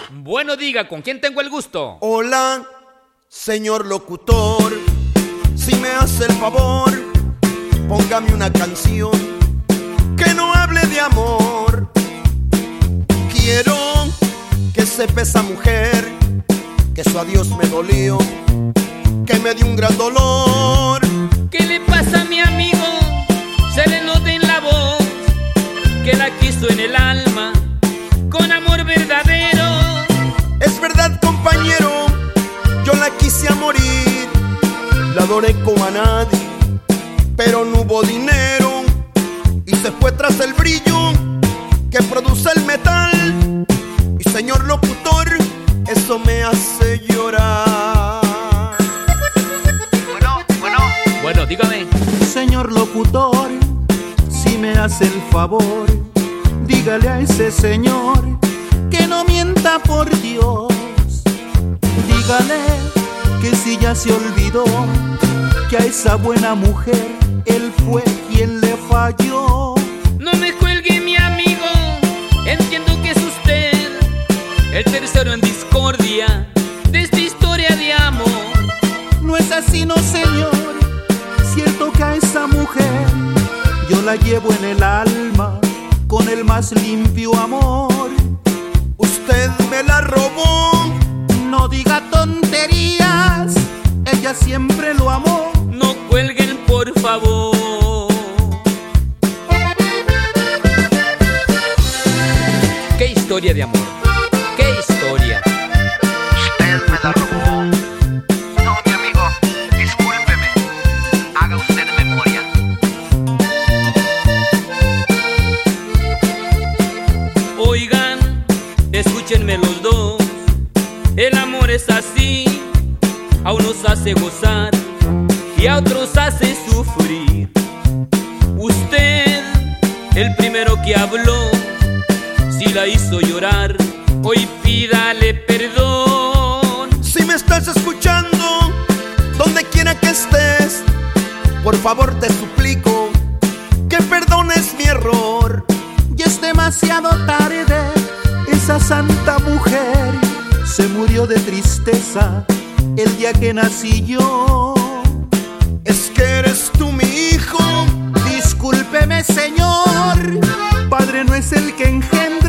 Bueno, diga, ¿con quién tengo el gusto? Hola, señor locutor, si me hace el favor, póngame una canción que no hable de amor. Quiero que sepa esa mujer que su adiós me dolió, que me dio un gran dolor. ¿Qué le pasa a mi amigo? Se le nota en la voz que la quiso en el alma con amor verdadero. Es verdad, compañero, yo la quise a morir, la adoré como a nadie, pero no hubo dinero y se fue tras el brillo que produce el metal. Y señor locutor, eso me hace llorar. Bueno, dígame. Señor locutor, si me hace el favor, dígale a ese señor que no mienta por Dios. Dígale que si ya se olvidó que a esa buena mujer él fue quien le falló. No me cuelgue, mi amigo, entiendo que es usted el tercero en discordia de esta historia de amor. No es así, no señor, cierto que a esa mujer yo la llevo en el alma con el más limpio amor. Usted me la robó. No diga tonterías, ella siempre lo amó. No cuelguen, por favor. ¿Qué historia de amor? ¿Qué historia? Usted me la robó. No, mi amigo, discúlpeme. Haga usted memoria. Oigan, escúchenme los dos. El amor es así, a unos hace gozar y a otros hace sufrir. Usted, el primero que habló, si la hizo llorar, hoy pídale perdón. Si me estás escuchando, donde quiera que estés, por favor te suplico que perdones mi error. Y es demasiado tarde, esa santa mujer se murió de tristeza el día que nací yo. Es que eres tú mi hijo. Discúlpeme, señor, padre no es el que engendra.